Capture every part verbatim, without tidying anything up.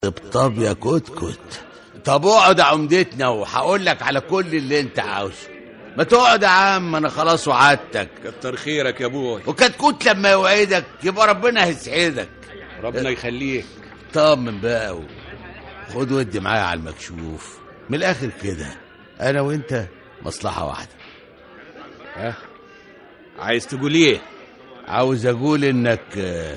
طب يا كتكت، طب اقعد يا عمدتنا وهقول لك على كل اللي انت عاوزه. ما تقعد يا عم، انا خلاص وعدتك. كتر خيرك يا ابوي. وكتكوت لما يوعدك يبقى ربنا هيسعدك. ربنا يخليك. طمن بقى و... خد ودي معايا على المكشوف. من الاخر كده انا وانت مصلحة واحدة. ها عايز تقول ايه؟ عاوز اقول انك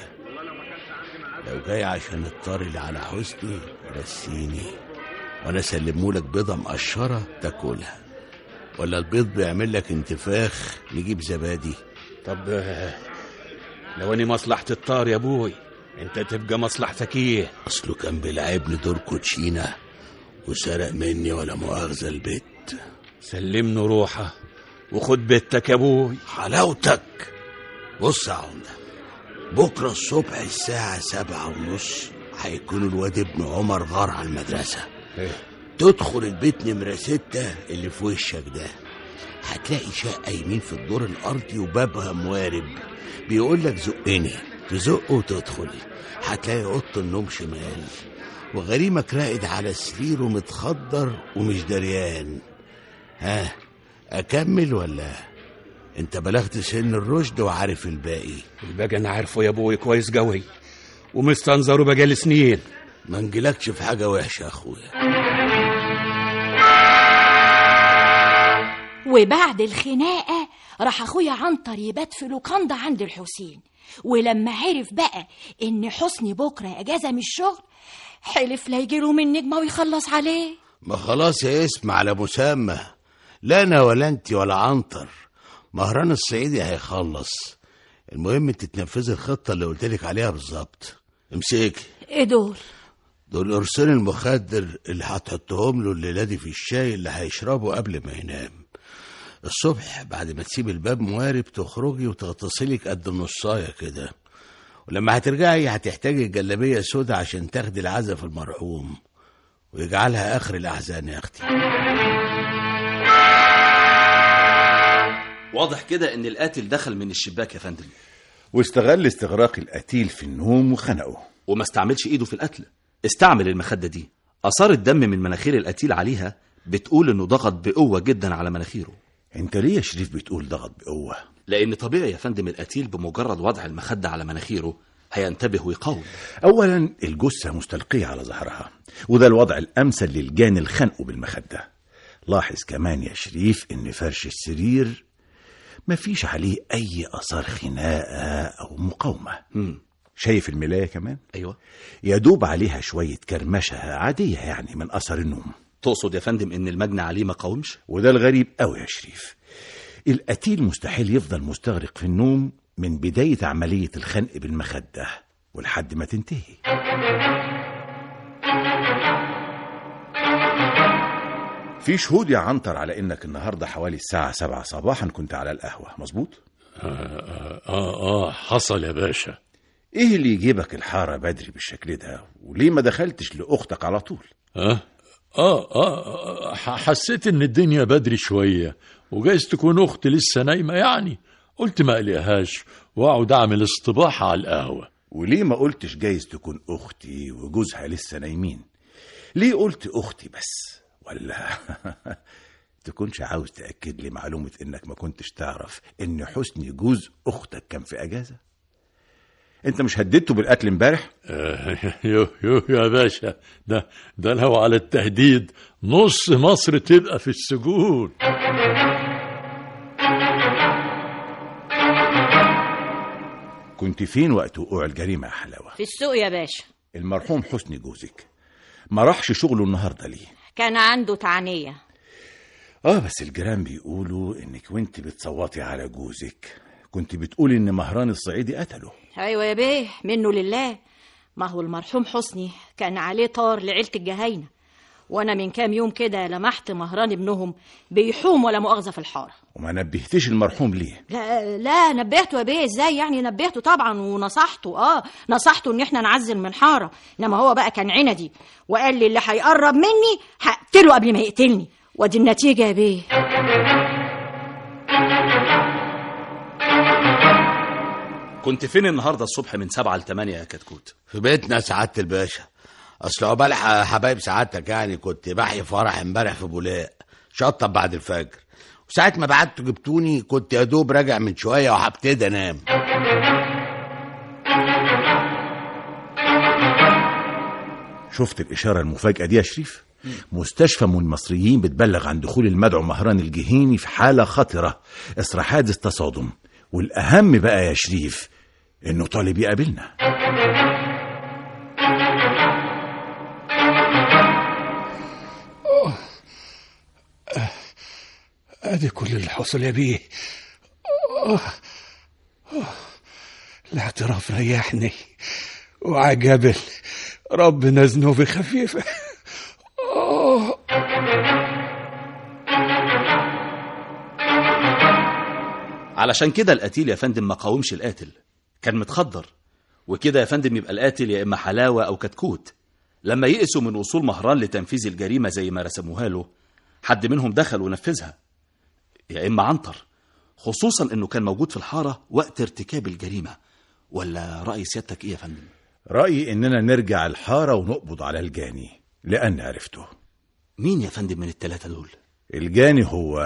لو جاي عشان الطار اللي على حسني رسيني وانا اسلمهولك بيضة مقشرة تاكلها، ولا البيض بيعمل لك انتفاخ نجيب زبادي. طب لو اني مصلحة الطار يا ابوي، انت تبقى مصلحتك ايه؟ اصله كان بيلعبني دور كوتشينة وسرق مني ولا مؤاخذة البيت. سلمني روحه وخد بيتك يا ابوي. حلاوتك. بص يا عمدة، بكرة الصبح الساعة سبعة ونص هيكون الواد ابن عمر غار على المدرسة. إيه؟ تدخل البيت نمرة ستة اللي في وشك ده، هتلاقي شقة يمين في الدور الأرضي وبابها موارب. بيقول لك زقني، تزق وتدخل. هتلاقي أوضة النوم شمال، وغريمك راقد على سريره متخدر ومش دريان. ها أكمل ولا انت بلغت سن الرشد وعارف الباقي؟ الباقي انا عارفه يا ابوي كويس قوي ومستنظره بقالي سنين. ما نجيلكش في حاجة وحشة يا أخويا. وبعد الخناقة راح أخويا عنتر يبات في لوكاندا عند الحسين، ولما عرف بقى إن حسني بكرة أجازة من الشغل حلف لا يجيله من نجمة ويخلص عليه. ما خلاص يا اسم على مسمى، لا أنا ولا أنت ولا عنتر، مهران الصعيدي هيخلص. المهم انت تنفذي الخطة اللي قلتلك عليها بالظبط. امسكي. ايه دول؟ دول قرصين المخدر اللي هتحطهم له الليلة دي في الشاي اللي هيشربه قبل ما ينام. الصبح بعد ما تسيب الباب موارب تخرجي وتغتسلك قد النصاية كده، ولما هترجعي هتحتاجي جلابية سودا عشان تاخدي العزف المرحوم ويجعلها آخر الأحزان يا أختي. واضح كده ان القاتل دخل من الشباك يا فندم، واستغل استغراق القتيل في النوم وخنقه، وما استعملش ايده في القتل، استعمل المخدة دي. اثار الدم من مناخير القتيل عليها بتقول انه ضغط بقوة جدا على مناخيره. انت ليه يا شريف بتقول ضغط بقوة؟ لان طبيعي يا فندم القتيل بمجرد وضع المخدة على مناخيره هينتبه ويقاوم. اولا الجثة مستلقية على ظهرها، وده الوضع الامثل للجان الخنق بالمخدة. لاحظ كمان يا شريف ان فرش السرير مفيش عليه أي أثار خناقة أو مقاومة. مم. شايف الملاية كمان؟ أيوة. يدوب عليها شوية كرمشة عادية يعني من أثر النوم. تقصد يا فندم إن المجني عليه ما قاومش؟ وده الغريب أوي يا شريف، القتيل مستحيل يفضل مستغرق في النوم من بداية عملية الخنق بالمخدة ولحد ما تنتهي. في شهود يا عنتر على انك النهارده حوالي الساعة سبعة صباحا كنت على القهوة، مظبوط؟ آه, آه, آه, اه حصل يا باشا. ايه اللي يجيبك الحارة بدري بالشكل ده؟ وليه ما دخلتش لأختك على طول؟ آه, آه, آه حسيت ان الدنيا بدري شوية وجايز تكون اختي لسه نايمة، يعني قلت ما قليهاش واقعد اعمل استباحة على القهوة. وليه ما قلتش جايز تكون اختي وجوزها لسه نايمين؟ ليه قلت اختي بس؟ ولا تكونش عاوز تأكد لي معلومة انك ما كنتش تعرف ان حسني جوز اختك كان في اجازة؟ انت مش هددته بالقتل امبارح؟ آه يو يو يا باشا، ده ده لو على التهديد نص مصر تبقى في السجون. كنت فين وقت وقوع الجريمة يا حلاوة؟ في السوق يا باشا. المرحوم حسني جوزك ما راحش شغله النهاردة ليه؟ كان عنده تعنية. اه بس الجيران بيقولوا انك وانت بتصوتي على جوزك كنت بتقولي ان مهران الصعيدي قتله. ايوه يا بيه، منه لله. ما هو المرحوم حسني كان عليه طار لعيلة الجهاينة، وانا من كام يوم كده لمحت مهران ابنهم بيحوم ولا مؤاخذة في الحارة. وما نبهتش المرحوم ليه؟ لا لا نبهته يا بيه. ازاي يعني؟ نبهته طبعا ونصحته. اه نصحته ان احنا نعزل من الحارة، انما هو بقى كان عندي وقال لي اللي هيقرب مني هقتله قبل ما يقتلني، ودي النتيجة يا بيه. كنت فين النهاردة الصبح من سبعة لتمانية يا كتكوت؟ في بيتنا سعادة الباشا. اصل عقبال حبايب سعادتك يعني كنت بحيي فرح امبارح في بولاق شطب بعد الفجر، وساعة ما بعتوا جبتوني كنت يا دوب راجع من شوية وهبتدي انام. شفت الإشارة المفاجئة دي يا شريف؟ مستشفى من المصريين بتبلغ عن دخول المدعو مهران الجهيني في حالة خطرة إثر حادث تصادم، والأهم بقى يا شريف إنه طالب يقابلنا. ادي كل اللي حصل يا بيه. الاعتراف ريحني وعجبل، ربنا ذنوبي خفيفة. علشان كده القتيل يا فندم ما قاومش القاتل، كان متخدر، وكده يا فندم يبقى القاتل يا إما حلاوة أو كتكوت. لما يئسوا من وصول مهران لتنفيذ الجريمة زي ما رسموها له، حد منهم دخل ونفذها، يا إما عنتر، خصوصا إنه كان موجود في الحارة وقت ارتكاب الجريمة. ولا رأي سيادتك إيه يا فندم؟ رأيي إننا نرجع الحارة ونقبض على الجاني، لأن عرفته. مين يا فندم من الثلاثة دول؟ الجاني هو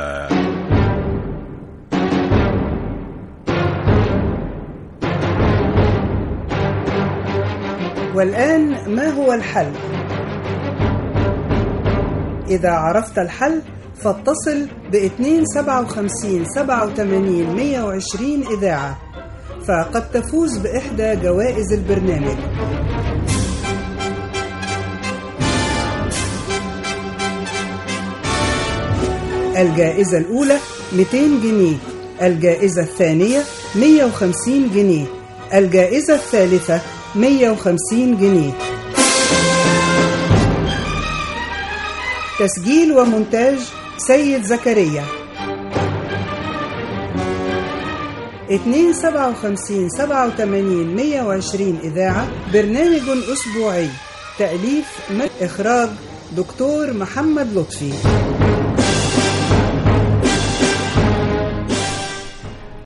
والآن ما هو الحل؟ إذا عرفت الحل فاتصل باثنين سبعة وخمسين سبعة وثمانين مية وعشرين إذاعة، فقد تفوز بإحدى جوائز البرنامج. الجائزة الأولى مئتين جنيه، الجائزة الثانية مئة وخمسين جنيه، الجائزة الثالثة مئة وخمسين جنيه. تسجيل ومونتاج سيد زكريا. اثنين سبعة وخمسين سبعة وثمانين مئة وعشرين إذاعة، برنامج أسبوعي، تأليف إخراج دكتور محمد لطفي.